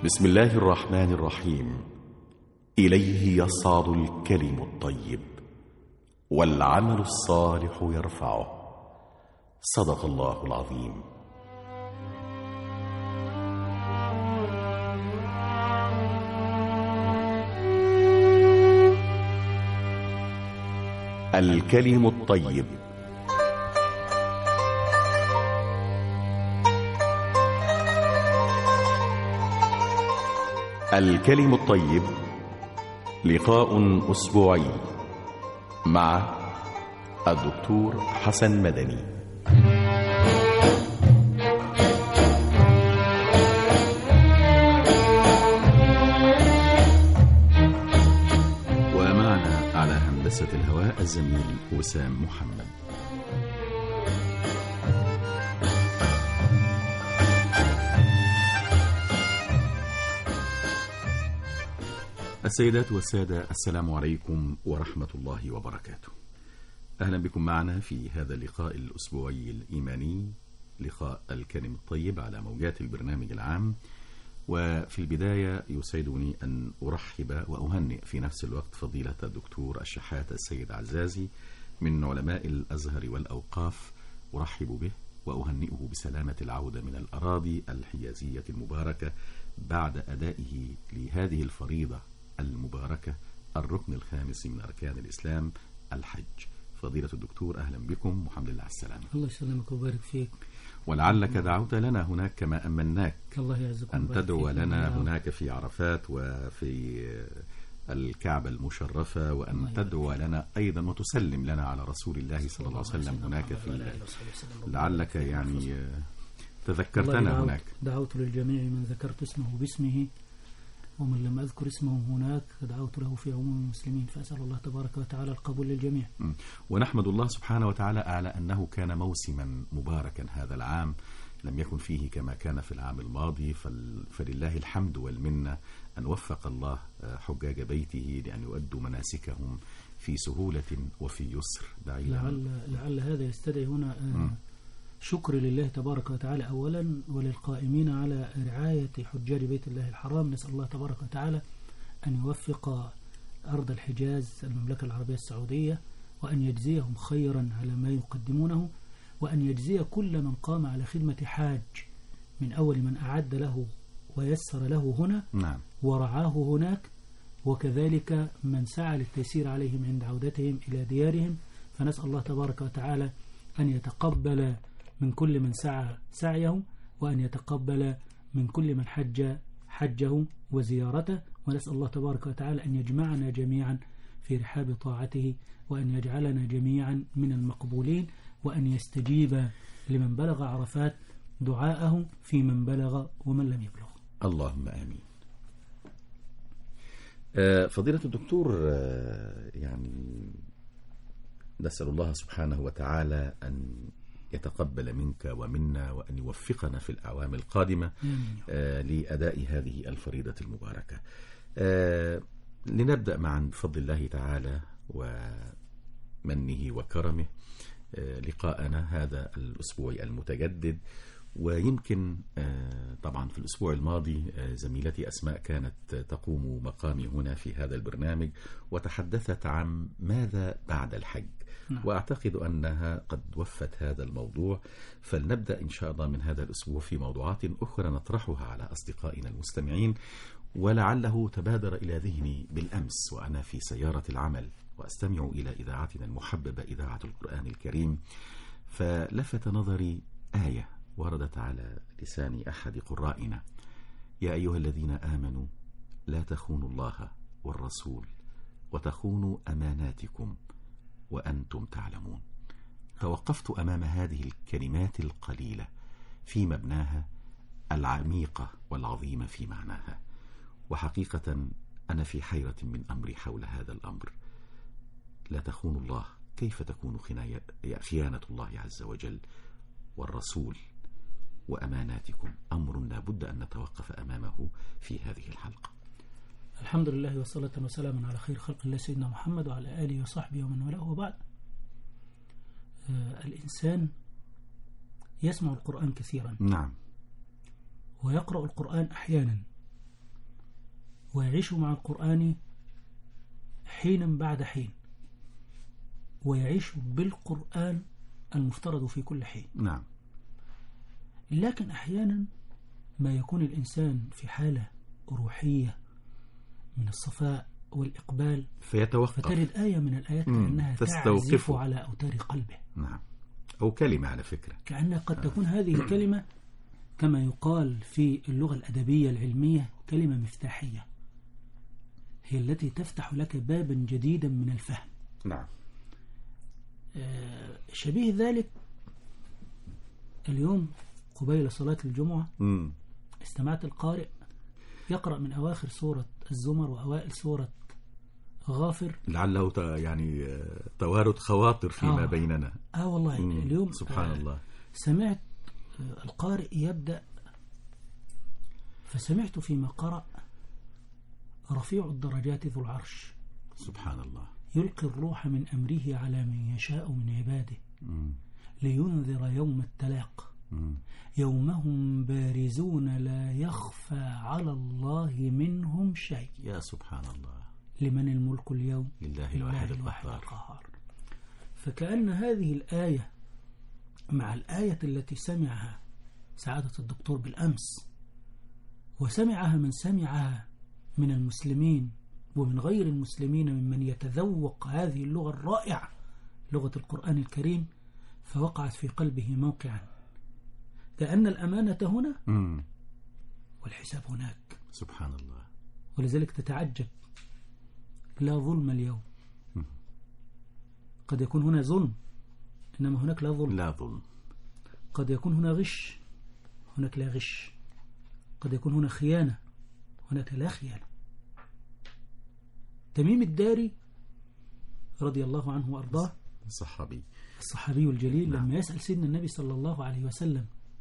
بسم الله الرحمن الرحيم. إليه يصعد الكلم الطيب والعمل الصالح يرفعه. صدق الله العظيم. الكلم الطيب. الكلم الطيب لقاء أسبوعي مع الدكتور حسن مدني. ومعنا على هندسة الهواء الزميل وسام محمد. السيدات والسادة، السلام عليكم ورحمة الله وبركاته. أهلا بكم معنا في هذا اللقاء الأسبوعي الإيماني، لقاء الكلم الطيب على موجات البرنامج العام. وفي البداية يسعدني أن أرحب وأهنئ في نفس الوقت فضيلة الدكتور الشحات السيد عزازي من علماء الأزهر والأوقاف. أرحب به وأهنئه بسلامة العودة من الأراضي الحجازية المباركة بعد أدائه لهذه الفريضة المباركة، الركن الخامس من أركان الإسلام، الحج. فضيلة الدكتور أهلا بكم والحمد لله على السلامة. الله يسلمك ويبارك فيك. ولعلك دعوت لنا هناك كما أمناك الله يعزكم أن تدعو لنا هناك في عرفات وفي الكعبة المشرفة، وأن تدعو لنا أيضا وتسلم لنا على رسول الله صلى الله عليه وسلم هناك في لعلك يعني تذكرتنا هناك. دعوت للجميع من ذكرت اسمه باسمه، ومن لم أذكر اسمه هناك دعوت له في عموم المسلمين، فأسأل الله تبارك وتعالى القبول للجميع. ونحمد الله سبحانه وتعالى على أنه كان موسما مباركا هذا العام، لم يكن فيه كما كان في العام الماضي، فلله الحمد والمنة أن وفق الله حجاج بيته لأن يؤدوا مناسكهم في سهولة وفي يسر. لعل هذا يستدعي هنا شكر لله تبارك وتعالى أولا، وللقائمين على رعاية حجاج بيت الله الحرام. نسأل الله تبارك وتعالى أن يوفق أرض الحجاز المملكة العربية السعودية، وأن يجزيهم خيرا على ما يقدمونه، وأن يجزي كل من قام على خدمة حاج، من أول من أعد له ويسر له هنا ورعاه هناك، وكذلك من سعى للتيسير عليهم عند عودتهم إلى ديارهم. فنسأل الله تبارك وتعالى أن يتقبل من كل من سعى سعيه، وأن يتقبل من كل من حج حجه وزيارته. ونسأل الله تبارك وتعالى أن يجمعنا جميعا في رحاب طاعته، وأن يجعلنا جميعا من المقبولين، وأن يستجيب لمن بلغ عرفات دعاءه في من بلغ ومن لم يبلغ. اللهم آمين. فضيلة الدكتور، يعني نسأل الله سبحانه وتعالى أن يتقبل منك ومنا، وأن يوفقنا في الأعوام القادمة لأداء هذه الفريضة المباركة. لنبدأ معا بفضل الله تعالى ومنه وكرمه لقاءنا هذا الأسبوع المتجدد. ويمكن طبعا في الأسبوع الماضي زميلتي أسماء كانت تقوم مقامي هنا في هذا البرنامج وتحدثت عن ماذا بعد الحج، وأعتقد أنها قد وفت هذا الموضوع. فلنبدأ إن شاء الله من هذا الأسبوع في موضوعات أخرى نطرحها على أصدقائنا المستمعين. ولعله تبادر إلى ذهني بالأمس وأنا في سيارة العمل وأستمع إلى إذاعتنا المحببة إذاعة القرآن الكريم، فلفت نظري آية وردت على لسان أحد قرائنا: يا أيها الذين آمنوا لا تخونوا الله والرسول وتخونوا أماناتكم وأنتم تعلمون. توقفت أمام هذه الكلمات القليلة في مبناها العميقة والعظيمة في معناها، وحقيقة أنا في حيرة من أمري حول هذا الأمر. لا تخونوا الله، كيف تكون خيانة الله عز وجل والرسول وأماناتكم؟ أمر لا بد أن نتوقف أمامه في هذه الحلقة. الحمد لله والصلاة والسلام على خير خلق الله سيدنا محمد وعلى آله وصحبه ومن والاه، وبعد. الإنسان يسمع القرآن كثيرا، نعم، ويقرأ القرآن أحيانا، ويعيش مع القرآن حينا بعد حين، ويعيش بالقرآن المفترض في كل حين. نعم. لكن أحيانا ما يكون الإنسان في حالة روحية من الصفاء والإقبال فيتوقف، فترد آية من الآيات كأنها تعزف على أوتار قلبه. نعم. أو كلمة على فكرة، كأنها قد تكون هذه الكلمة كما يقال في اللغة الأدبية العلمية كلمة مفتاحية، هي التي تفتح لك بابا جديدا من الفهم. نعم. شبيه ذلك اليوم قبيل صلاة الجمعة استمعت القارئ يقرأ من أواخر سورة الزمر وأوائل سورة غافر، لعله يعني توارد خواطر فيما بيننا. والله اليوم سبحان الله. سمعت القارئ يبدأ، فسمعت فيما قرأ رفيع الدرجات ذو العرش، سبحان الله، يلقي الروح من أمره على من يشاء من عباده لينذر يوم التلاق يومهم بارزون لا يخفى على الله منهم شيء. يا سبحان الله. لمن الملك اليوم؟ لله الواحد القهار. فكأن هذه الآية مع الآية التي سمعها سعادة الدكتور بالأمس، وسمعها من سمعها من المسلمين ومن غير المسلمين ممن يتذوق هذه اللغة الرائعة لغة القرآن الكريم، فوقعت في قلبه موقعا كأن الأمانة هنا والحساب هناك. سبحان الله. ولذلك تتعجب، لا ظلم اليوم. قد يكون هنا ظلم، إنما هناك لا ظلم. لا ظلم. قد يكون هنا غش، هناك لا غش. قد يكون هنا خيانة، هناك لا خيانة. تميم الداري رضي الله عنه وأرضاه، الصحابي الجليل، لما يسأل سيدنا النبي صلى الله عليه وسلم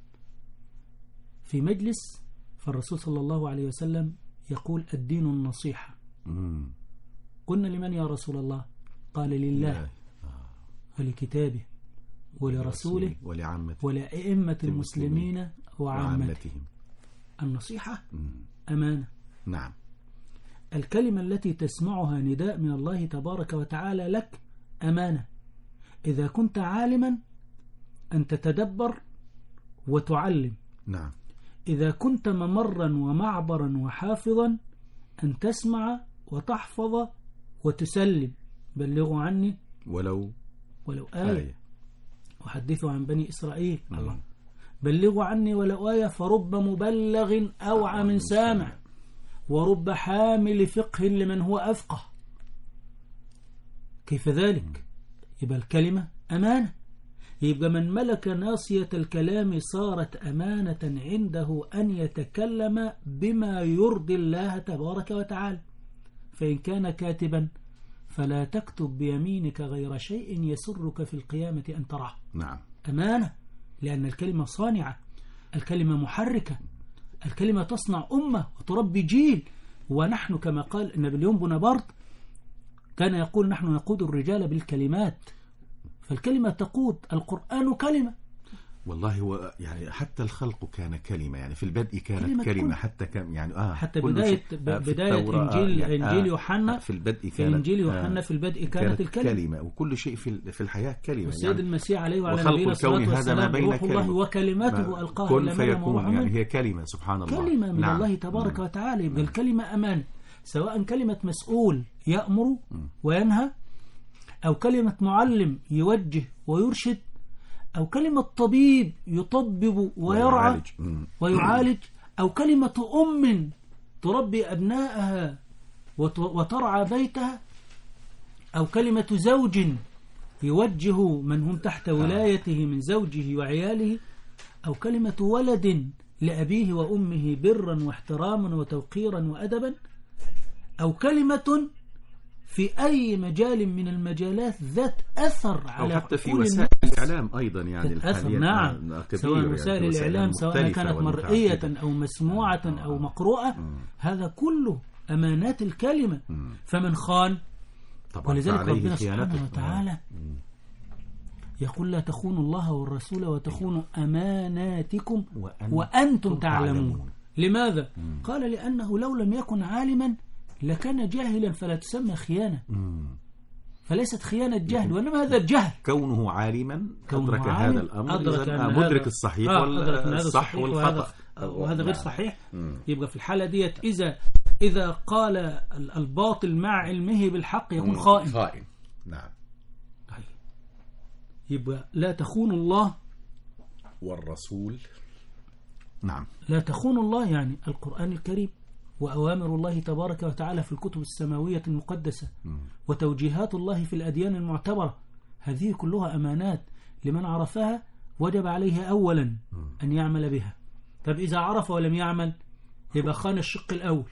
في مجلس، فالرسول صلى الله عليه وسلم يقول الدين النصيحة. قلنا لمن يا رسول الله؟ قال لله ولكتابه ولرسوله ولأئمة المسلمين وعامتهم. النصيحة أمانة. نعم. الكلمة التي تسمعها نداء من الله تبارك وتعالى لك أمانة. إذا كنت عالما أن تتدبر وتعلم. نعم. إذا كنت ممرا ومعبرا وحافظا أن تسمع وتحفظ وتسلم. بلغوا عني ولو آية وحدثوا عن بني إسرائيل. الله. بلغوا عني ولو آية، فرب مبلغ أوعى من سامع، ورب حامل فقه لمن هو أفقه. كيف ذلك؟ يبقى الكلمة أمانة. يبقى من ملك ناصية الكلام صارت أمانة عنده أن يتكلم بما يرضي الله تبارك وتعالى. فإن كان كاتبا فلا تكتب بيمينك غير شيء يسرك في القيامة أن تراه. نعم. أمانة، لأن الكلمة صانعة، الكلمة محركة، الكلمة تصنع أمة وتربي جيل. ونحن كما قال نابليون بونابرت كان يقول نحن نقود الرجال بالكلمات، فالكلمة تقود. القرآن كلمة. والله هو يعني حتى الخلق كان كلمة، يعني في البدء كانت كلمة حتى كم يعني حتى بداية إنجيل يوحنا في البدء كانت في إنجيل يوحنا في البدء كانت الكلمة. وكل شيء في الحياة كلمة. والسيد يعني المسيح عليه وعلى نبينا الصلاة والسلام روح الله وكلماته ألقاها إلى مريم وروح منه. يعني هي كلمة. سبحان الله. كلمة من الله تبارك وتعالى. يبقى الكلمة أمان، سواء كلمة مسؤول يأمر وينهى، أو كلمة معلم يوجه ويرشد، أو كلمة طبيب يطبب ويرعى ويعالج، أو كلمة أم تربي أبنائها وترعى بيتها، أو كلمة زوج يوجه من هم تحت ولايته من زوجه وعياله، أو كلمة ولد لأبيه وأمه برا واحتراما وتوقيرا وأدبا، أو كلمة في أي مجال من المجالات ذات أثر على أو حتى في وسائل الإعلام أيضا يعني الحالية. نعم. سواء وسائل الإعلام سواء كانت مرئية أو مسموعة أو مقروءة، هذا كله أمانات الكلمة. فمن خان، ولذلك ربنا سبحانه وتعالى يقول لا تخونوا الله والرسول وتخونوا أماناتكم وأنتم تعلمون. لماذا؟ قال لأنه لو لم يكن عالما لكان جاهلا فلا تسمى خيانة. فليست خيانة جهل، وإنما هذا الجهل. كونه عالما أدرك هذا الأمر، أدرك مدرك الصحيح والصح والخطأ، وهذا غير صحيح. يبقى في الحالة ديت إذا قال الباطل مع علمه بالحق يكون خائن. نعم. يبقى لا تخون الله والرسول. نعم. لا تخون الله يعني القرآن الكريم وأوامر الله تبارك وتعالى في الكتب السماوية المقدسة وتوجيهات الله في الأديان المعتبرة، هذه كلها أمانات لمن عرفها وجب عليه أولا أن يعمل بها. طب إذا عرف ولم يعمل يبقى خان الشق الأول.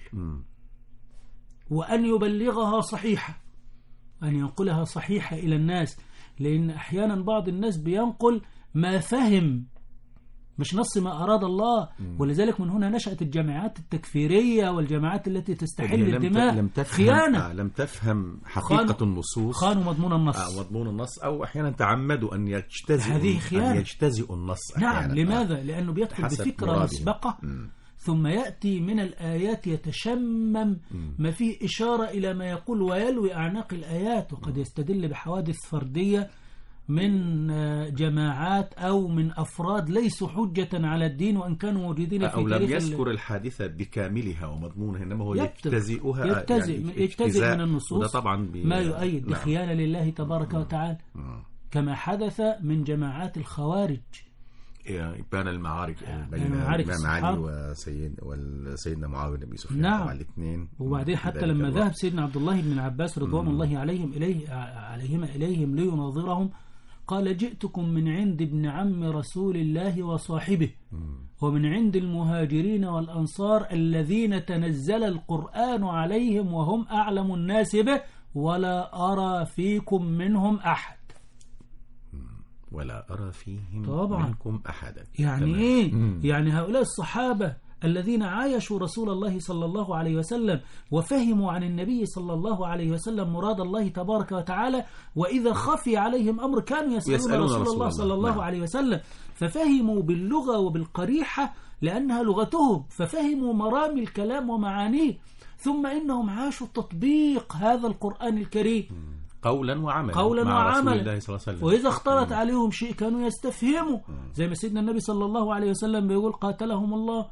وأن يبلغها صحيحة، أن ينقلها صحيحة إلى الناس، لأن أحيانا بعض الناس بينقل ما فهم مش نص ما أراد الله. ولذلك من هنا نشأت الجامعات التكفيرية والجامعات التي تستحل الدماء. خيانة، لم تفهم حقيقة النصوص، خانوا مضمون النص. مضمون النص، أو أحيانا تعمدوا أن يجتزئوا، هذه خيانة، أن يجتزئوا النص. نعم. لماذا؟ لأنه بيدخل بفكرة مسبقة ثم يأتي من الآيات يتشمم ما فيه إشارة إلى ما يقول ويلوي أعناق الآيات، وقد يستدل بحوادث فردية من جماعات أو من أفراد ليسوا حجة على الدين وإن كانوا موجودين في أو تاريخ. لم يذكر الحادثة بكاملها ومضمونها، إنما هو يجتزئها، يجتزئ من النصوص طبعا ما يؤيد بخيانة لله تبارك وتعالى، كما حدث من جماعات الخوارج. بان المعارك بين الإمام علي وسيدنا معاوية بن سفيان. نعم. الاثنين. وبعدين حتى لما ذهب سيدنا عبد الله بن عباس رضوان الله عليهما إليهم ليناظرهم قال جئتكم من عند ابن عم رسول الله وصاحبه ومن عند المهاجرين والأنصار الذين تنزل القرآن عليهم وهم أعلم الناس به ولا أرى فيكم منهم أحد. ولا أرى فيهم طبعا منكم أحدا. يعني إيه؟ يعني هؤلاء الصحابة الذين عايشوا رسول الله صلى الله عليه وسلم وفهموا عن النبي صلى الله عليه وسلم مراد الله تبارك وتعالى، وإذا خفي عليهم أمر كانوا يسألون رسول الله صلى الله عليه وسلم، ففهموا باللغة وبالقريحة لأنها لغتهم، ففهموا مرامي الكلام ومعانيه، ثم إنهم عاشوا تطبيق هذا القرآن الكريم قولا وعملا مع رسول الله صلى الله عليه وسلم. وإذا اختلط عليهم شيء كانوا يستفهموا، زي ما سيدنا النبي صلى الله عليه وسلم بيقول قاتلهم الله،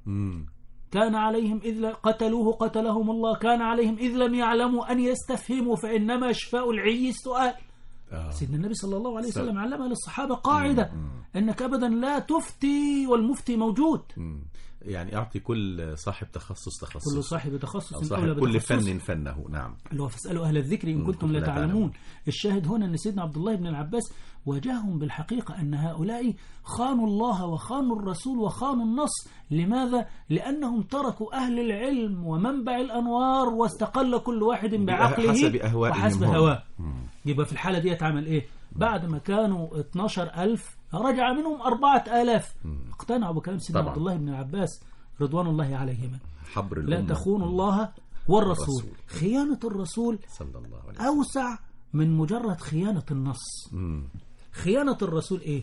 كان عليهم إذ قتلوه قتلهم الله، كان عليهم إذ لم يعلموا أن يستفهموا فإنما شفاء العي السؤال. سيدنا النبي صلى الله عليه وسلم علمها للصحابة قاعدة أنك أبدا لا تفتي والمفتي موجود. يعني أعطي كل صاحب تخصص كل صاحب تخصص صاحب كل فن فنه. نعم. اللي هو فاسألوا أهل الذكر إن كنتم لا تعلمون. الشاهد هنا أن سيدنا عبد الله بن العباس واجههم بالحقيقة أن هؤلاء خانوا الله وخانوا الرسول وخانوا النص. لماذا؟ لأنهم تركوا أهل العلم ومنبع الأنوار واستقل كل واحد بعقله وحسب هواه. يبقى في الحالة دي عمل إيه؟ بعد ما كانوا 12,000 رجع منهم 4,000 اقتنعوا بكلام سيدنا عبد الله بن العباس رضوان الله عليهما. لا تخونوا الله والرسول. خيانة الرسول صلى الله عليه وسلم أوسع من مجرد خيانة النص. خيانة الرسول إيه؟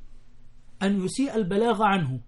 أن يسيء البلاغ عنه،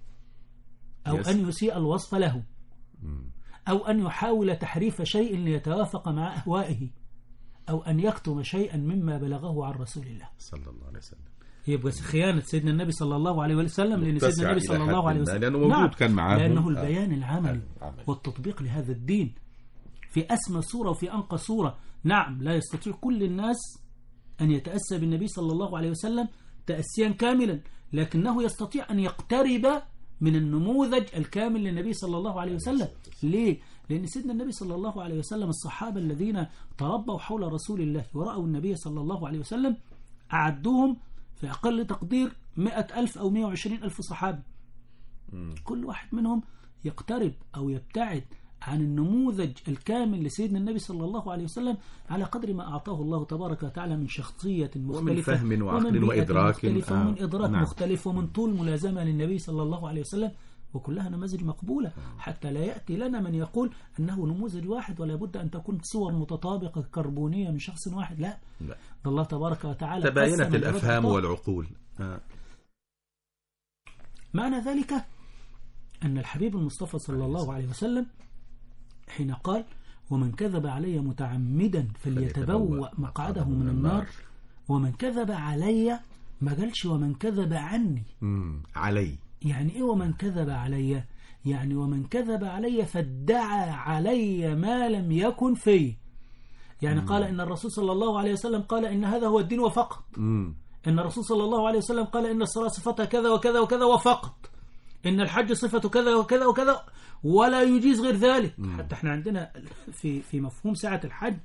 أو أن يسيء الوصف له، أو أن يحاول تحريف شيء ليتوافق مع أهوائه، أو أن يكتم شيئا مما بلغه عن رسول الله صلى الله عليه وسلم. يبقى خيانة سيدنا النبي صلى الله عليه وسلم، لأن سيدنا النبي صلى الله عليه وسلم لأنه موجود كان معاه، لأنه البيان العملي والتطبيق لهذا الدين في أسمى صورة وفي أنقى صورة. نعم، لا يستطيع كل الناس أن يتأسى بالنبي صلى الله عليه وسلم تأسيا كاملا، لكنه يستطيع أن يقترب من النموذج الكامل للنبي صلى الله عليه وسلم. ليه؟ لأن سيدنا النبي صلى الله عليه وسلم الصحابة الذين تربوا حول رسول الله ورأوا النبي صلى الله عليه وسلم أعدوهم في أقل تقدير 100,000 أو 120,000 صحابي. كل واحد منهم يقترب أو يبتعد عن النموذج الكامل لسيدنا النبي صلى الله عليه وسلم على قدر ما أعطاه الله تبارك وتعالى من شخصية مختلفة ومن فهم وعقل وإدراك ومن إدراك مختلف ومن طول ملازمة للنبي صلى الله عليه وسلم، وكلها نماذج مقبولة، حتى لا يأتي لنا من يقول أنه نموذج واحد ولا بد أن تكون صور متطابقة كربونية من شخص واحد. لا. الله تبارك وتعالى تباينت الأفهام والعقول. معنى ذلك أن الحبيب المصطفى صلى الله عليه وسلم حين قال ومن كذب علي متعمدا فليتبوأ مقعده من النار، ومن كذب علي ما قالش ومن كذب عني. علي يعني إيه ومن كذب علي؟ يعني ومن كذب علي فادعى علي ما لم يكن فيه. يعني قال إن الرسول صلى الله عليه وسلم قال إن هذا هو الدين وفقط. إن الرسول صلى الله عليه وسلم قال إن الصلاة صفتها كذا وكذا وكذا وفقط. إن الحج صفته كذا وكذا وكذا ولا يجيز غير ذلك. حتى احنا عندنا في مفهوم ساعة الحج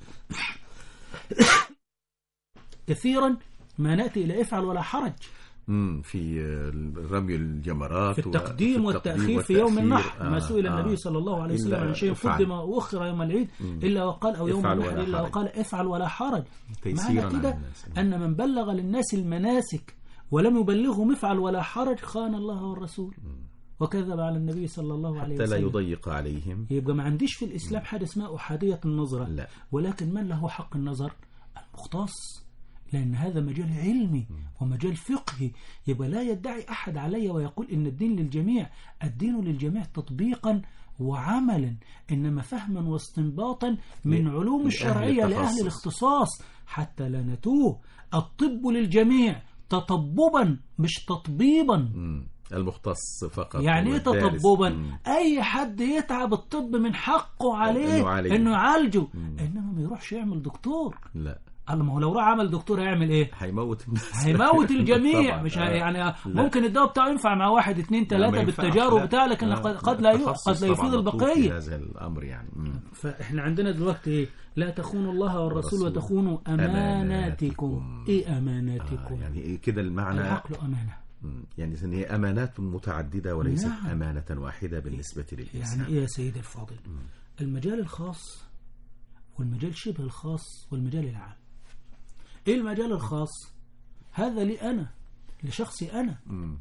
كثيرا ما نأتي إلى افعل ولا حرج في رمي الجمرات، في التقديم والتأخير في يوم النحر. ما سئل النبي صلى الله عليه وسلم عن شيء قدم وأخر يوم العيد إلا وقال أو يوم النحر إلا وقال افعل ولا حرج. معنى كده أن من بلغ للناس المناسك ولم يبلغهم افعل ولا حرج خان الله والرسول وكذب على النبي صلى الله عليه وسلم حتى لا يضيق عليهم. يبقى ما عنديش في الإسلام حاجة اسمها أحادية النظرة، لا. ولكن من له حق النظر؟ المختص، لأن هذا مجال علمي ومجال فقهي. يبقى لا يدعي أحد علي ويقول إن الدين للجميع. الدين للجميع تطبيقا وعملا، إنما فهما واستنباطا من علوم الشرعية لأهل الاختصاص حتى لا نتوه. الطب للجميع تطببا مش تطبيبا. المختص فقط. يعني ايه تطببا؟ اي حد يتعب الطب من حقه عليه انه يعالجه، انما ما يروحش يعمل دكتور. لا، ما هو لو راح عمل دكتور هيعمل ايه؟ هيموت الناس، هيموت الجميع. مش يعني ممكن الدواء بتاعه ينفع مع 1 2 3 بالتجارب بتاع، لكن قد لا يفيد البقيه. هذا الامر يعني. فاحنا عندنا دلوقتي ايه؟ لا تخونوا الله والرسول وتخونوا اماناتكم. ايه اماناتكم؟ يعني كده المعنى العقل امانه، يعني هي أمانات متعددة وليست نعم. أمانة واحدة بالنسبة للإنسان. يعني إيه يا سيدي الفاضل؟ المجال الخاص والمجال شبه الخاص والمجال العام. إيه المجال الخاص؟ هذا لي أنا، لشخصي أنا،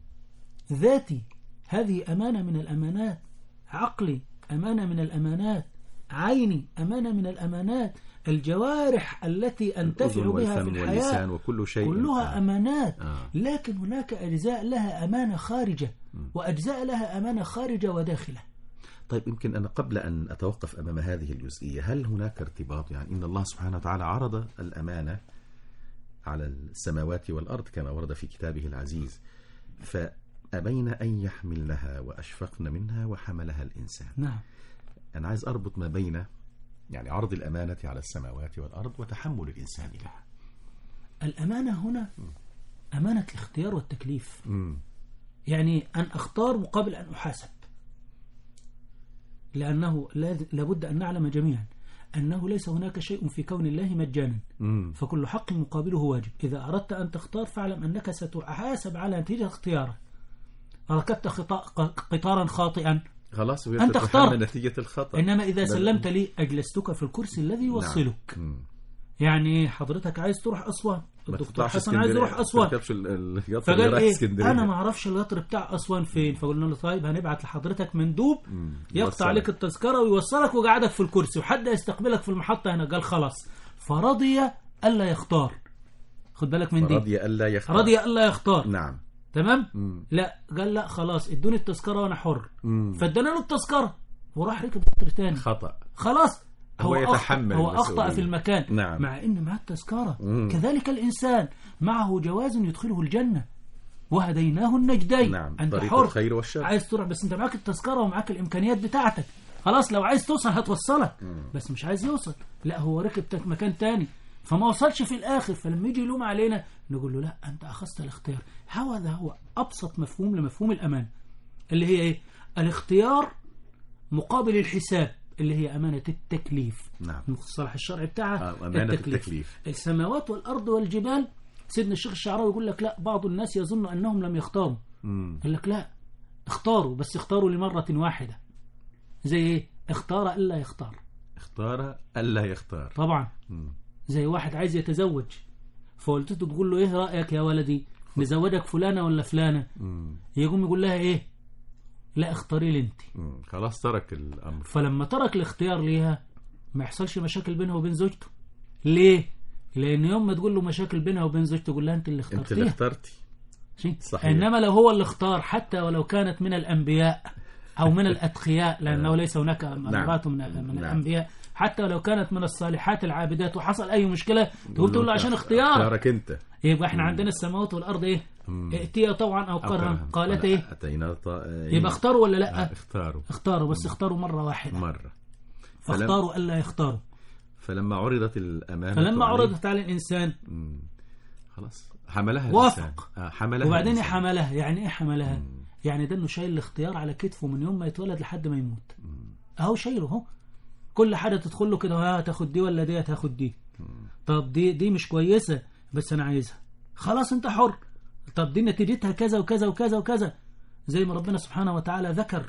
ذاتي، هذه أمانة من الأمانات. عقلي أمانة من الأمانات. عيني أمانة من الأمانات. الجوارح التي أنتفع بها في الحياة وكل شيء كلها أمانات. لكن هناك أجزاء لها أمانة خارجة وأجزاء لها أمانة خارجة وداخلة. طيب، يمكن أنا قبل أن أتوقف أمام هذه الجزئية، هل هناك ارتباط؟ يعني إن الله سبحانه وتعالى عرض الأمانة على السماوات والأرض كما ورد في كتابه العزيز، فأبين أن يحملنها وأشفقن منها وحملها الإنسان. نعم. أنا عايز أربط ما بين يعني عرض الأمانة على السماوات والأرض وتحمل الإنسان لها. الأمانة هنا أمانة الاختيار والتكليف. يعني أن أختار مقابل أن أحاسب، لأنه لابد أن نعلم جميعا أنه ليس هناك شيء في كون الله مجانا، فكل حق مقابله واجب. إذا أردت أن تختار فاعلم أنك ستحاسب على نتيجة اختيارك. ركبت قطارا خاطئا خلاص أنت اخترت نتيجة الخطأ. إنما إذا سلمت لي أجلستك في الكرسي الذي يوصلك. يعني حضرتك عايز تروح أسوان، الدكتور حسن عايز يروح أسوان، فقال إيه أنا ما أعرفش القطر بتاع أسوان فين، فقلنا له طيب هنبعت لحضرتك مندوب يقطع عليك التذكرة ويوصلك ويقعدك في الكرسي وحد يستقبلك في المحطة هنا. قال خلاص، فرضي ألا يختار. خد بالك من دي، رضي ألا يختار. نعم تمام. لا، قال لا خلاص ادوني التذكرة وانا حر. فادانا له التذكرة وراح ركب قطر تاني. خطأ، خلاص هو يتحمل، هو أخطأ في المكان. نعم. مع ان معه التذكرة. كذلك الإنسان معه جواز يدخله الجنة وهديناه النجدين. نعم. انت طريق حر، الخير والشر. عايز تروح بس انت معك التذكرة ومعك الإمكانيات بتاعتك. خلاص لو عايز توصل هتوصلك، بس مش عايز يوصل، لا هو ركب مكان تاني فما وصلش في الآخر. فلما يجي يلوم علينا نقول له لا أنت أخذت الاختيار. هذا هو أبسط مفهوم لمفهوم الأمان، اللي هي إيه؟ الاختيار مقابل الحساب، اللي هي أمانة التكليف. نعم. المصطلح الشرعي بتاعها أمانة التكليف. السماوات والأرض والجبال، سيدنا الشيخ الشعراوي يقول لك لا، بعض الناس يظن أنهم لم يختاروا. يقول لك لا، اختاروا، بس اختاروا لمرة واحدة. زي إيه؟ اختار ألا يختار. اختار ألا يختار طبعا. زي واحد عايز يتزوج، فوالدته تقول له ايه رأيك يا ولدي، نزوجك فلانة ولا فلانة؟ يقوم يقول لها ايه؟ لا اختاري لي انت. خلاص ترك الأمر. فلما ترك الاختيار ليها ما يحصلش مشاكل بينها وبين زوجته. ليه؟ لأن يوم ما تقول له مشاكل بينها وبين زوجته تقول لها انت اللي اخترتيها. انت اللي اخترتي. صحيح. إنما لو هو اللي اختار حتى ولو كانت من الأنبياء أو من الأتقياء، لأنه ليس هناك مرات من الأنبياء حتى لو كانت من الصالحات العابدات وحصل أي مشكلة تقول له عشان اختيارك أنت. يبقى احنا عندنا السماوات والأرض إيه؟ ائتيا طوعا أو كرها قالت إيه؟ يبقى اختاروا ولا لا؟ اختاروا بس اختاروا مرة واحدة فاختاروا ألا يختاروا. فلما عرضت الأمانة فلما عرضت على الإنسان خلاص حملها وافق. حملها وبعدين حملها. يعني إيه حملها؟ يعني ده إنه شايل الاختيار على كتفه من يوم ما يتولد لحد ما يموت. أهو شايله أهو. كل حاجة تدخل له كده، هتاخد دي ولا دي، هتاخد دي. طب دي مش كويسة بس أنا عايزها، خلاص أنت حر. طب دي نتيجتها كذا وكذا وكذا وكذا، زي ما ربنا سبحانه وتعالى ذكر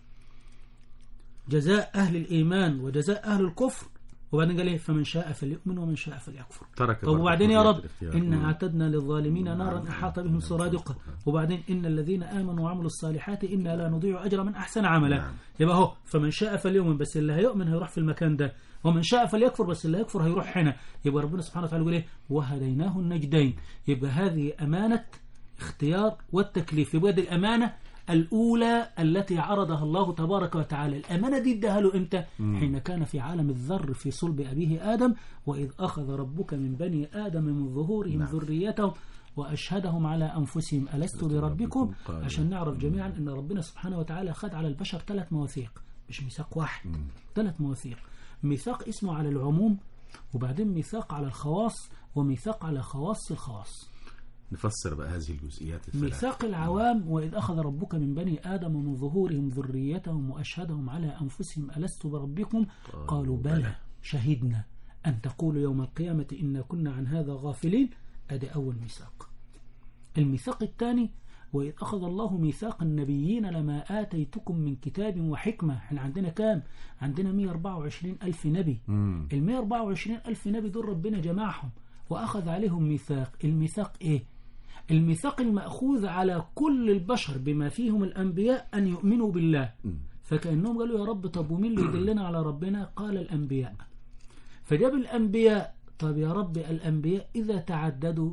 جزاء أهل الإيمان وجزاء أهل الكفر، وبعدين قال إيه؟ فمن شاء فليؤمن ومن شاء فليكفر. طب وبعدين يا رب إن أعتدنا للظالمين نارا أحاط بهم سرادقها، وبعدين إن الذين آمنوا وعملوا الصالحات إنا لا نضيع أجر من أحسن عملا. يبقى هو فمن شاء فليؤمن، بس اللي هيؤمن هيروح في المكان ده، ومن شاء فليكفر، بس اللي هيكفر هيروح هنا. يبقى ربنا سبحانه وتعالى يقول إيه؟ وهديناه النجدين. يبقى هذه أمانة اختيار والتكليف. يبقى دي الأمانة الأولى التي عرضها الله تبارك وتعالى. الأمانة دي ادها له إمتى؟ حين كان في عالم الذر في صلب أبيه آدم، وإذ أخذ ربك من بني آدم من ظهورهم ذريتهم وأشهدهم على أنفسهم ألست بربكم، عشان نعرف جميعا أن ربنا سبحانه وتعالى خد على البشر 3 مواثيق، مش ميثاق واحد، 3 مواثيق. ميثاق اسمه على العموم، وبعدين ميثاق على الخواص، وميثاق على خواص الخواص. نفسر بقى هذه الجزئيات الثلاث. ميثاق العوام: وإذ أخذ ربك من بني آدم من ظهورهم ذريتهم وأشهدهم على أنفسهم ألست بربكم قالوا بلى شهدنا أن تقولوا يوم القيامة إنا كنا عن هذا غافلين. أدي أول ميثاق. الميثاق الثاني: وإذ أخذ الله ميثاق النبيين لما آتيتكم من كتاب وحكمة. احنا عندنا كام؟ عندنا 124 ألف نبي. 124 ألف نبي دول ربنا جمعهم وأخذ عليهم ميثاق. الميثاق إيه؟ الميثاق المأخوذ على كل البشر بما فيهم الأنبياء أن يؤمنوا بالله. فكأنهم قالوا يا رب طب ومين اللي يدلنا على ربنا؟ قال الأنبياء. فجاب الأنبياء. طب يا رب الأنبياء إذا تعددوا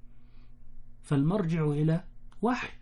فالمرجع إلى واحد.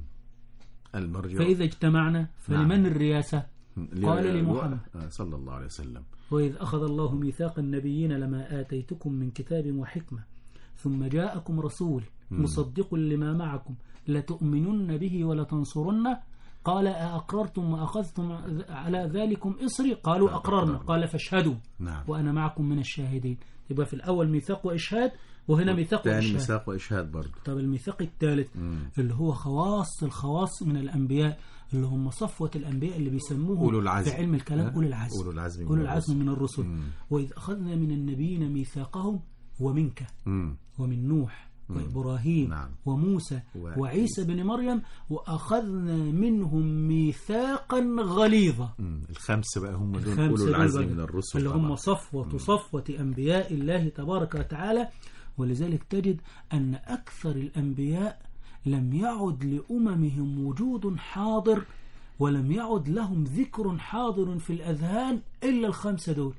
المرجع. فإذا اجتمعنا فلمن الرياسة؟ قال لمحمد صلى الله عليه وسلم. وإذ أخذ الله ميثاق النبيين لما آتيتكم من كتاب وحكمة ثم جاءكم رسول مصدق لما معكم لتؤمنن به ولتنصرنه قال أأقررتم وأخذتم على ذلكم إصري قالوا أقررنا قال فاشهدوا وأنا معكم من الشاهدين. يبقى في الأول ميثاق وإشهاد، وهنا ميثاق وإشهاد. ميثاق وإشهاد برضه. طب الميثاق الثالث اللي هو خواص الخواص من الأنبياء، اللي هم صفوة الأنبياء اللي بيسموه في علم الكلام أولو العزم من الرسل. وإذ أخذنا من النبيين ميثاقهم ومنك ومن نوح وإبراهيم وموسى وعيسى بن مريم وأخذنا منهم ميثاقا غليظا. الخمس بقى هم دول أولو العزم من الرسل اللي هم صفوة أنبياء الله تبارك وتعالى. ولذلك تجد أن أكثر الأنبياء لم يعد لأممهم وجود حاضر ولم يعد لهم ذكر حاضر في الأذهان إلا الخمسة دول.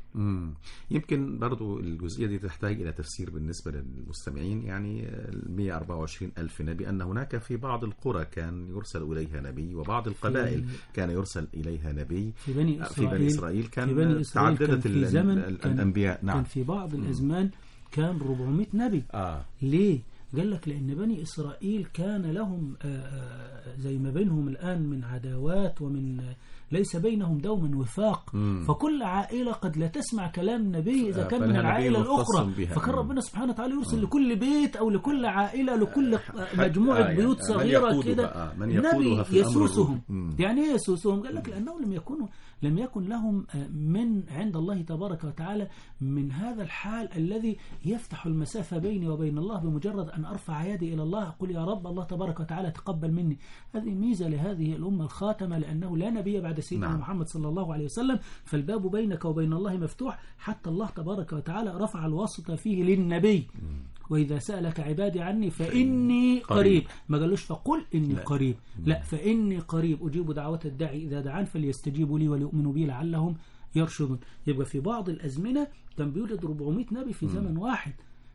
يمكن برضو الجزئية دي تحتاج إلى تفسير بالنسبة للمستمعين. يعني 124 ألف نبي، أن هناك في بعض القرى كان يرسل إليها نبي، وبعض القبائل كان يرسل إليها نبي. في بني إسرائيل كان تعددت الأنبياء. كان في بعض الأزمان كان 400 نبي. ليه؟ قال لك لأن بني إسرائيل كان لهم زي ما بينهم الآن من عداوات ومن ليس بينهم دوما وفاق. فكل عائلة قد لا تسمع كلام نبي إذا كان من العائلة الأخرى. فكان ربنا سبحانه وتعالى يرسل لكل بيت أو لكل عائلة لكل مجموعة بيوت صغيرة كده نبي يسوسهم. يعني ايه يسوسهم؟ قال لك لأنه لم يكن لهم من عند الله تبارك وتعالى من هذا الحال الذي يفتح المسافة بيني وبين الله بمجرد أن أرفع يدي إلى الله أقول يا رب الله تبارك وتعالى تقبل مني. هذه ميزة لهذه الأمة الخاتمة، لأنه لا نبي بعد سيدنا محمد صلى الله عليه وسلم، فالباب بينك وبين الله مفتوح حتى الله تبارك وتعالى رفع الواسطة فيه للنبي. وإذا سألك عبادي عني فإني قريب. ما قالوش فقل إني قريب، لا فإني قريب أجيب دعوة الداعي إذا دعان فليستجيبوا لي وليؤمنوا بي لعلهم يرشدون. يبقى في بعض الأزمنة كان بيوجد 400 نبي في زمن واحد.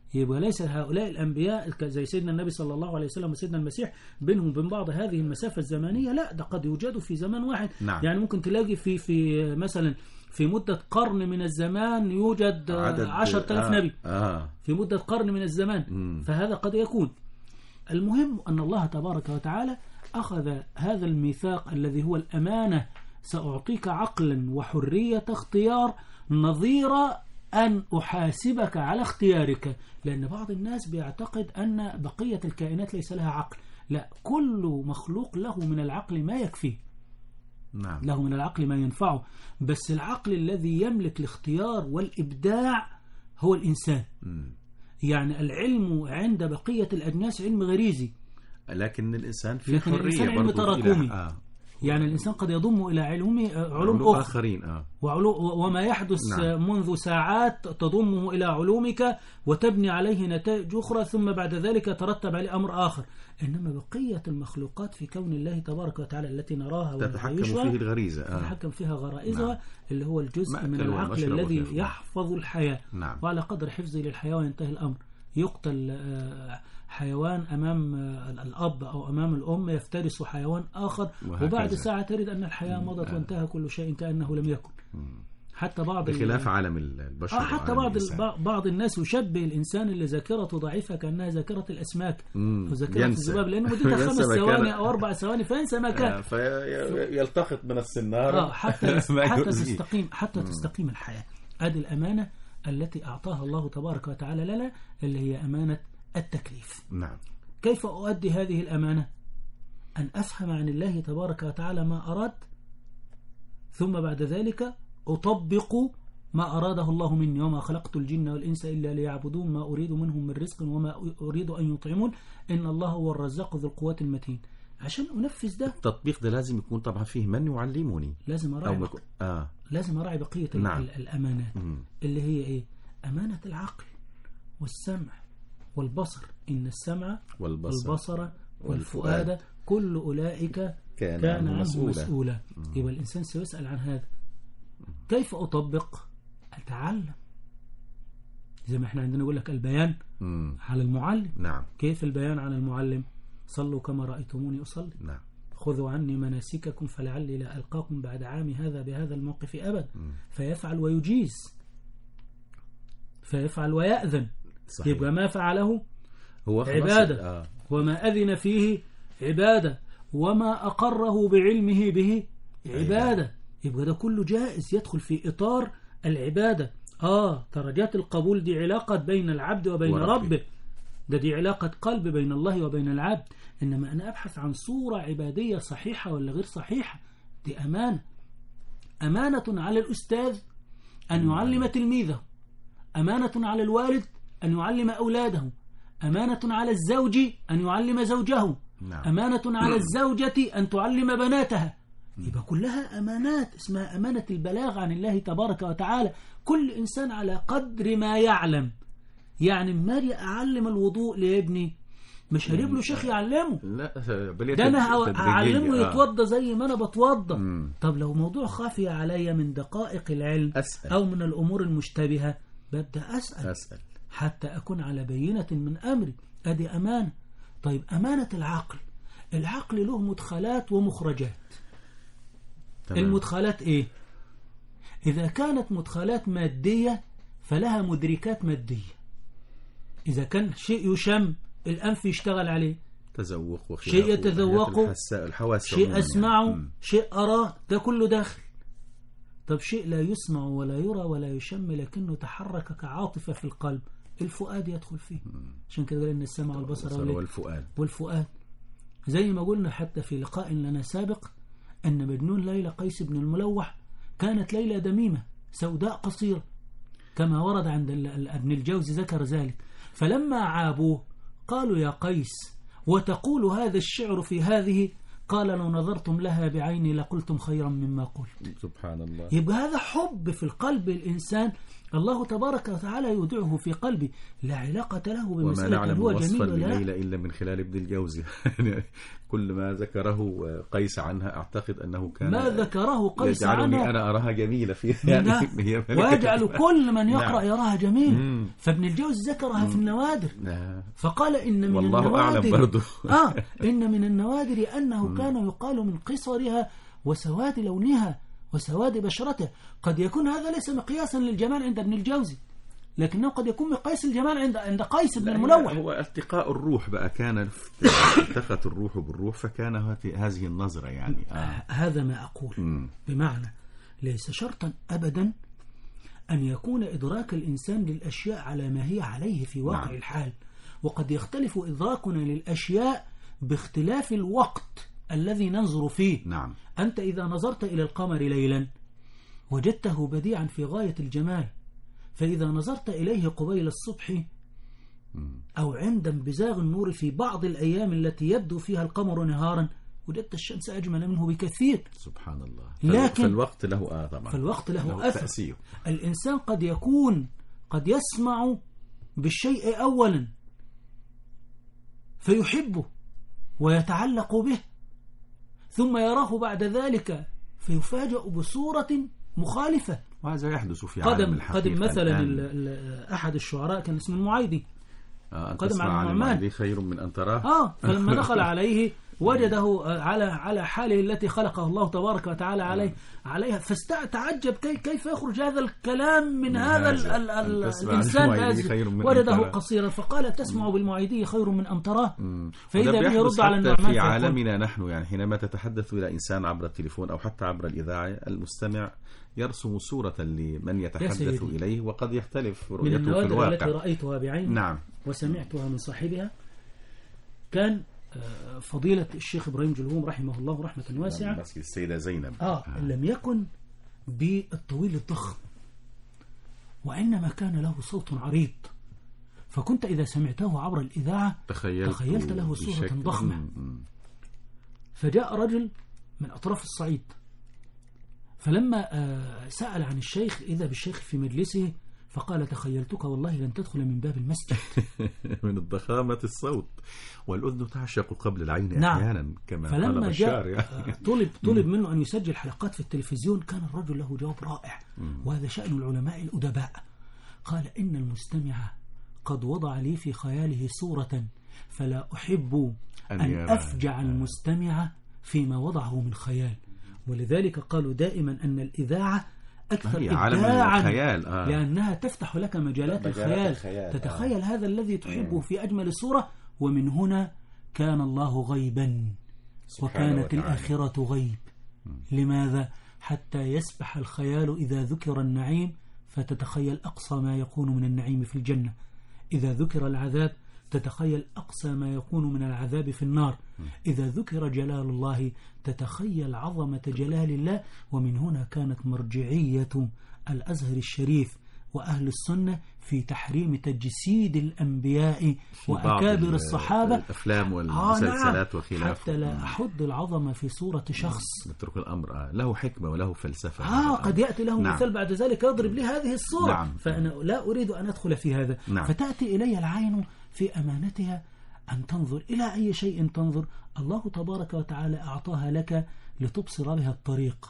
يبقى ليس هؤلاء الأنبياء زي سيدنا النبي صلى الله عليه وسلم وسيدنا المسيح بينهم وبين بعض هذه المسافة الزمنية، لا، ده قد يوجدوا في زمان واحد. نعم. يعني ممكن تلاقي في مثلا في مدة قرن من الزمان يوجد 10,000 نبي في مدة قرن من الزمان. فهذا قد يكون. المهم أن الله تبارك وتعالى أخذ هذا الميثاق الذي هو الأمانة، سأعطيك عقلا وحرية اختيار نظير أن أحاسبك على اختيارك. لأن بعض الناس بيعتقد أن بقية الكائنات ليس لها عقل. لا، كل مخلوق له من العقل ما يكفيه. نعم. له من العقل ما ينفعه، بس العقل الذي يملك الاختيار والإبداع هو الإنسان. يعني العلم عند بقية الأجناس علم غريزي، لكن الإنسان فيه حرية، الإنسان علم تراكمي. يعني الإنسان قد يضم إلى علوم آخرين وما يحدث منذ ساعات تضمه إلى علومك وتبني عليه نتائج أخرى، ثم بعد ذلك ترتب عليه أمر آخر. إنما بقية المخلوقات في كون الله تبارك وتعالى التي نراها تتحكم فيه الغريزة، تتحكم فيها غرائزها، اللي هو الجزء من العقل الذي يحفظ الحياة. وعلى قدر حفظه للحياة وينتهي الأمر. يقتل حيوان أمام الأب أو أمام الأم، يفترس حيوان آخر، وبعد ساعة ترد أن الحياة مضت وانتهى كل شيء كأنه لم يكن. حتى بعض بخلاف عالم البشر. حتى بعض الناس يشبه الإنسان اللي ذاكرته ضعيفة كأنها ذاكرة الأسماك وذاكرة الذباب، لأنه مدتها 5 ثواني أو 4 ثواني فينسى ما كان، فيلتقط من السنارة حتى تستقيم الحياة. هذه الأمانة التي أعطاها الله تبارك وتعالى لنا، اللي هي أمانة التكليف. نعم. كيف أؤدي هذه الأمانة؟ أن أفهم عن الله تبارك وتعالى ما أراد، ثم بعد ذلك أطبق ما أراده الله مني. وما خلقت الجن والإنس إلا ليعبدون ما أريد منهم من رزق وما أريد أن يطعمون إن الله هو الرزاق ذو القوة المتين. عشان أنفذ ده، التطبيق ده لازم يكون طبعا فيه من يعلمني، لازم أراعي بقية الأمانات اللي هي إيه؟ أمانة العقل والسمع والبصر. إن السمع والبصر والفؤاد كل أولئك كان عنه مسؤولا. يبقى الإنسان سيسأل عن هذا. كيف أطبق؟ أتعلم. زي ما احنا عندنا يقول لك البيان على المعلم. نعم. كيف البيان على المعلم؟ صلوا كما رأيتموني أصلي. نعم. خذوا عني مناسككم فلعلي لا ألقاكم بعد عامي هذا بهذا الموقف أبدا. فيفعل ويجيز، فيفعل ويأذن. صحيح. يبقى ما فعله هو عبادة، وما أذن فيه عبادة، وما أقره بعلمه به عبادة. يبقى ده كله جائز، يدخل في إطار العبادة. درجات القبول دي علاقة بين العبد وبين ربه، دي علاقة قلب بين الله وبين العبد. إنما أنا أبحث عن صورة عبادية صحيحة ولا غير صحيحة، دي أمانة على الأستاذ أن يعلم تلميذه، أمانة على الوالد أن يعلم أولاده، أمانة على الزوج أن يعلم زوجه، أمانة على الزوجة أن تعلم بناتها. يبقى كلها أمانات، اسمها أمانة البلاغ عن الله تبارك وتعالى. كل إنسان على قدر ما يعلم. يعني ما أعلم الوضوء لابني، مش هجيب له شيخ يعلمه، لا، ده أنا أعلمه يتوضى زي ما أنا بتوضى. طب لو موضوع خافي علي من دقائق العلم أسأل، أو من الأمور المشتبهة، ببدأ أسأل حتى أكون على بينة من أمري. أدي أمانة. طيب أمانة العقل له مدخلات ومخرجات. تمام. المدخلات إيه؟ إذا كانت مدخلات مادية فلها مدركات مادية. إذا كان شيء يشم، الأنف يشتغل عليه، تذوق وخلافه، شيء يتذوقه، الحواس، شيء أسمعه، شيء أراه، ده كله داخل. طب شيء لا يسمع ولا يرى ولا يشم لكنه تحرك كعاطفة في القلب، الفؤاد يدخل فيه. عشان كده قال إن السمع والبصر والفؤاد. زي ما قلنا حتى في لقاء لنا سابق أن مجنون ليلى قيس بن الملوح كانت ليلى دميمة سوداء قصيرة، كما ورد عند ابن الجوزي ذكر ذلك. فلما عابوه قالوا يا قيس وتقول هذا الشعر في هذه؟ قال لو نظرتم لها بعيني لقلتم خيرا مما قلت. سبحان الله. يبقى هذا حب في القلب الإنسان الله تبارك وتعالى يودعه في قلبي، لا علاقة له وما بمسألة نعلم هو وصفا جميل ولا لا. لليلى إلا من خلال ابن الجوزي. كل ما ذكره قيس عنها أعتقد أنه كان ما ذكره قيس يجعلني عنها أنا أراها جميلة في يعني هي ويجعل كل من يقرأ نعم. يراها جميل. فابن الجوزي ذكرها في النوادر، فقال إن من والله أعلم برضو. إن من النوادر أنه كان يقال من قصرها وسواد لونها وسواد بشرته. قد يكون هذا ليس مقياسا للجمال عند ابن الجوزي، لكنه قد يكون مقياس الجمال عند قيس بن الملوح. هو التقاء الروح بقى، كان التقت الروح بالروح، فكان هذه النظرة يعني. هذا ما أقول. بمعنى ليس شرطا أبدا أن يكون إدراك الإنسان للأشياء على ما هي عليه في واقع الحال، وقد يختلف إدراكنا للأشياء باختلاف الوقت الذي ننظر فيه. نعم. أنت إذا نظرت إلى القمر ليلا وجدته بديعا في غاية الجمال، فإذا نظرت إليه قبيل الصبح أو عند انبزاغ النور في بعض الأيام التي يبدو فيها القمر نهارا، وجدت الشمس أجمل منه بكثير. سبحان الله. لكن فالوقت له طبعا، فالوقت له أثر. تأثير. الإنسان قد يسمع بالشيء أولا فيحبه ويتعلق به، ثم يراه بعد ذلك فيفاجأ بصورة مخالفة. وهذا يحدث في عالم الحقيقة. قدم مثلا أحد الشعراء كان اسمه المعايدي، قدم على النعمان خير من أن تراه. فلما دخل عليه وجده على حاله التي خلقه الله تبارك وتعالى عليها، فاستعجب كيف يخرج هذا الكلام من هذا الإنسان وجده قصيرا، فقال تسمع بالمعيدي خير من أن تراه. فإذا به يرد على النعمان. في عالمنا نحن يعني حينما تتحدث إلى إنسان عبر التليفون أو حتى عبر الإذاعة، المستمع يرسم صورة لمن يتحدث إليه، وقد يختلف رؤيته في الواقع. من النوادر التي رأيتها بعيني نعم. وسمعتها من صاحبها كان فضيلة الشيخ إبراهيم جلهوم رحمه الله رحمة واسعة، مسجد السيدة زينب. لم يكن بالطويل الضخم، وإنما كان له صوت عريض، فكنت إذا سمعته عبر الإذاعة تخيلت له صورة ضخمة. فجاء رجل من أطراف الصعيد، فلما سأل عن الشيخ إذا بالشيخ في مجلسه، فقال تخيلتك والله لن تدخل من باب المسجد. من الضخامة الصوت، والأذن تعشق قبل العين. نعم. أحيانا كما فلما قال بشار يعني. طلب منه أن يسجل حلقات في التلفزيون، كان الرجل له جواب رائع، وهذا شأن العلماء الأدباء. قال إن المستمع قد وضع لي في خياله صورة، فلا أحب أن أفجع المستمع فيما وضعه من خيال. ولذلك قالوا دائما أن الإذاعة أكثر إبداعا، لأنها تفتح لك مجالات الخيال. تتخيل هذا الذي تحبه في أجمل صورة. ومن هنا كان الله غيبا وكانت الآخرة غيب. لماذا؟ حتى يسبح الخيال إذا ذكر النعيم فتتخيل أقصى ما يكون من النعيم في الجنة، إذا ذكر العذاب تتخيل أقصى ما يكون من العذاب في النار، إذا ذكر جلال الله تتخيل عظمة جلال الله. ومن هنا كانت مرجعية الأزهر الشريف وأهل السنة في تحريم تجسيد الأنبياء وأكابر الصحابة الأفلام والمسلسلات وخلافه، حتى لا أحد العظمة في صورة شخص. نترك الأمر له حكمة وله فلسفة. قد يأتي له مثال بعد ذلك يضرب لي هذه الصورة. نعم. فأنا لا أريد أن أدخل في هذا. نعم. فتأتي إلي العين في أمانتها أن تنظر إلى أي شيء تنظر. الله تبارك وتعالى أعطاها لك لتبصر بها الطريق،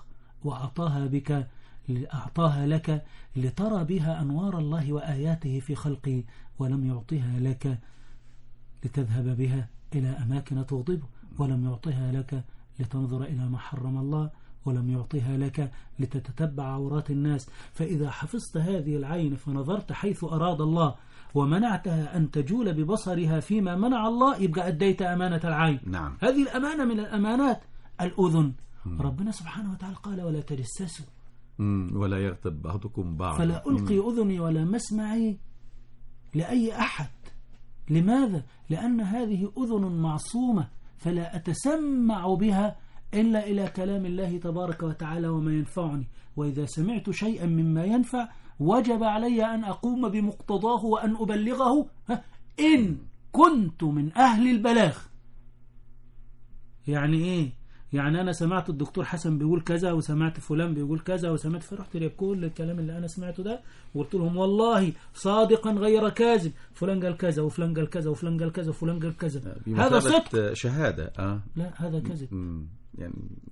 وأعطاها لك لترى بها أنوار الله وآياته في خلقه، ولم يعطيها لك لتذهب بها إلى أماكن تغضبه، ولم يعطيها لك لتنظر إلى ما حرم الله، ولم يعطيها لك لتتتبع عورات الناس. فإذا حفظت هذه العين فنظرت حيث أراد الله ومنعتها أن تجول ببصرها فيما منع الله، يبقى أديت أمانة العين. نعم. هذه الأمانة من الأمانات. الأذن، ربنا سبحانه وتعالى قال ولا تجسسوا ولا يغتب بعضكم بعضا، فلا ألقي أذني ولا مسمعي لأي أحد. لماذا؟ لأن هذه أذن معصومة، فلا أتسمع بها إلا إلى كلام الله تبارك وتعالى وما ينفعني. وإذا سمعت شيئا مما ينفع وجب علي أن أقوم بمقتضاه وأن أبلغه إن كنت من أهل البلاغ. يعني إيه؟ يعني أنا سمعت الدكتور حسن بيقول كذا، وسمعت فلان بيقول كذا، وسمعت، فرحت لي كل الكلام اللي أنا سمعته ده وقلت لهم والله صادقا غير كاذب، فلان قال كذا وفلان قال كذا وفلان قال كذا وفلان قال كذا، هذا صدق شهادة. لا هذا كذب. يعني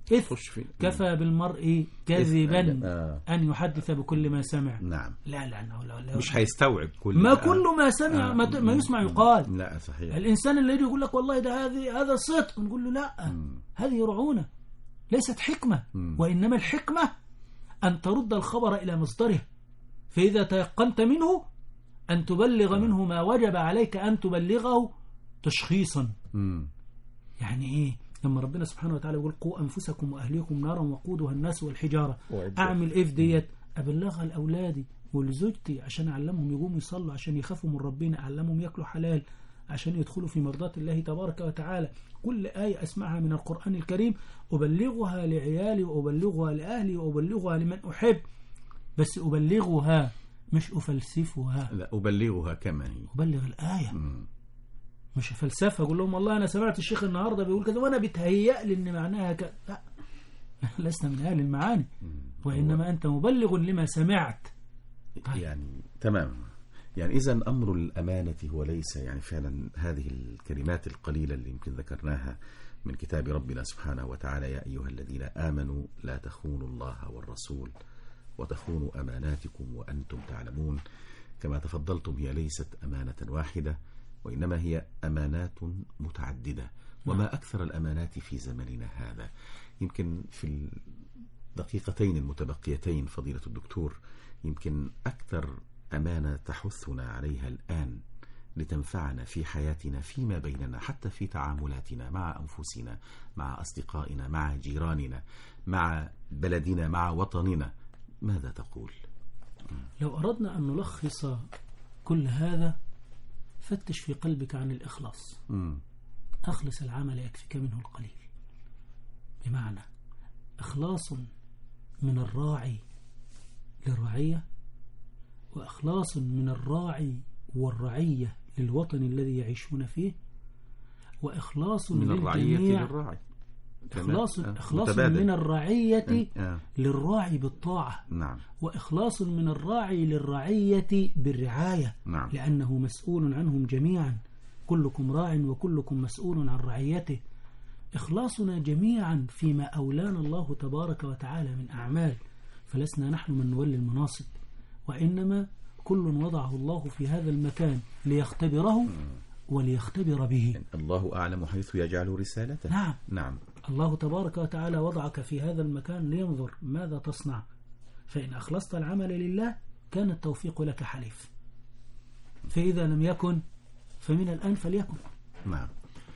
كفى بالمرء كذبا أن يحدث بكل ما سمع. نعم. لا مش هيستوعب ما كل ما سمع ما يسمع يقال. لا صحيح. الإنسان اللي يجي يقول لك والله ده هذا صدق، نقول له لا، هذه رعونة ليست حكمة. وإنما الحكمة أن ترد الخبر إلى مصدره، فإذا تيقنت منه أن تبلغ منه ما وجب عليك أن تبلغه تشخيصا. يعني إيه؟ لما ربنا سبحانه وتعالى يقول قوا أنفسكم وأهليكم نارا وقودها الناس والحجارة، أعمل إيه في ديت؟ أبلغها لأولادي ولزوجتي عشان أعلمهم يقوموا يصلوا، عشان يخافوا من ربنا، أعلمهم يأكلوا حلال عشان يدخلوا في مرضات الله تبارك وتعالى. كل آية أسمعها من القرآن الكريم أبلغها لعيالي وأبلغها لأهلي وأبلغها لمن أحب، بس أبلغها مش أفلسفها. لا أبلغها كما هي، أبلغ الآية مش فلسفة. أقول لهم والله أنا سمعت الشيخ النهاردة بيقول كذا وأنا بتهيأ لي إن معناها كذا. لا لسنا من أهل المعاني، وإنما أنت مبلغ لما سمعت. يعني تمام. يعني إذن أمر الأمانة هو ليس يعني فعلا هذه الكلمات القليلة اللي يمكن ذكرناها من كتاب ربنا سبحانه وتعالى: يا أيها الذين آمنوا لا تخونوا الله والرسول وتخونوا أماناتكم وأنتم تعلمون. كما تفضلتم هي ليست أمانة واحدة، وإنما هي أمانات متعددة. وما أكثر الأمانات في زمننا هذا. يمكن في الدقيقتين المتبقيتين فضيلة الدكتور، يمكن أكثر أمانة تحثنا عليها الآن لتنفعنا في حياتنا فيما بيننا، حتى في تعاملاتنا مع أنفسنا، مع أصدقائنا، مع جيراننا، مع بلدنا، مع وطننا. ماذا تقول؟ لو أردنا أن نلخص كل هذا، فتش في قلبك عن الإخلاص. أخلص العمل يكفيك منه القليل. بمعنى إخلاص من الراعي للرعية، وإخلاص من الراعي والرعية للوطن الذي يعيشون فيه، وإخلاص من الرعية للراعي، إخلاص من الرعية للراعي بالطاعة. نعم. وإخلاص من الراعي للرعية بالرعاية. نعم. لأنه مسؤول عنهم جميعا، كلكم راع وكلكم مسؤول عن رعيته. إخلاصنا جميعا فيما أولانا الله تبارك وتعالى من أعمال، فلسنا نحن من نولي المناصب، وإنما كل وضعه الله في هذا المكان ليختبره وليختبر به. الله أعلم حيث يجعل رسالته. نعم. نعم. الله تبارك وتعالى وضعك في هذا المكان لينظر ماذا تصنع، فإن أخلصت العمل لله كان التوفيق لك حليف، فإذا لم يكن فمن الآن فليكن. نعم.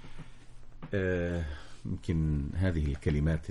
يمكن هذه الكلمات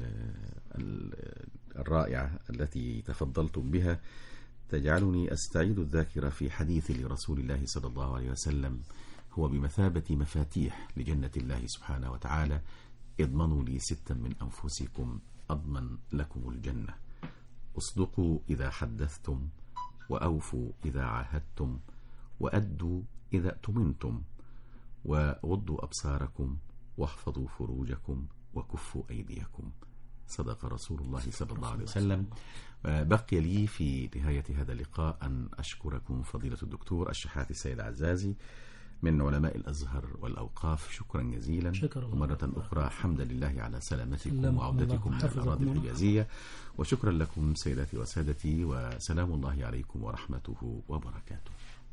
الرائعة التي تفضلتم بها تجعلني أستعيد الذاكرة في حديث لرسول الله صلى الله عليه وسلم: هو بمثابة مفاتيح لجنة الله سبحانه وتعالى، اضمنوا لي 6 من أنفسكم أضمن لكم الجنة: اصدقوا إذا حدثتم، وأوفوا إذا عاهدتم، وأدوا إذا اؤتمنتم، وغضوا أبصاركم، واحفظوا فروجكم، وكفوا أيديكم. صدق رسول الله صلى الله عليه وسلم. بقي لي في نهاية هذا اللقاء أن أشكركم فضيلة الدكتور الشحات السيد عزازي من علماء الأزهر والأوقاف، شكرا جزيلا. ومرة أخرى حمدا لله على سلامتكم وعودتكم من الأراضي الحجازية، وشكرا لكم سيداتي وسادتي، وسلام الله عليكم ورحمته وبركاته.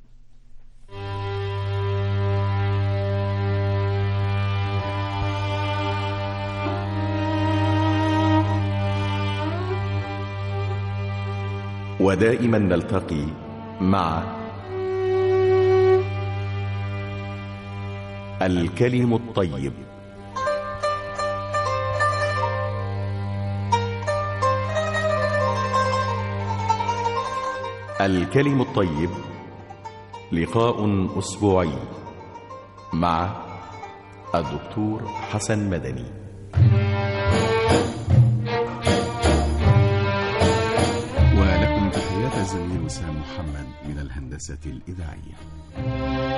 ودائما نلتقي مع الكلم الطيب. الكلم الطيب، لقاء أسبوعي مع الدكتور حسن مدني. ولكم تحيات الزميل وسام محمد من الهندسة الإذاعية.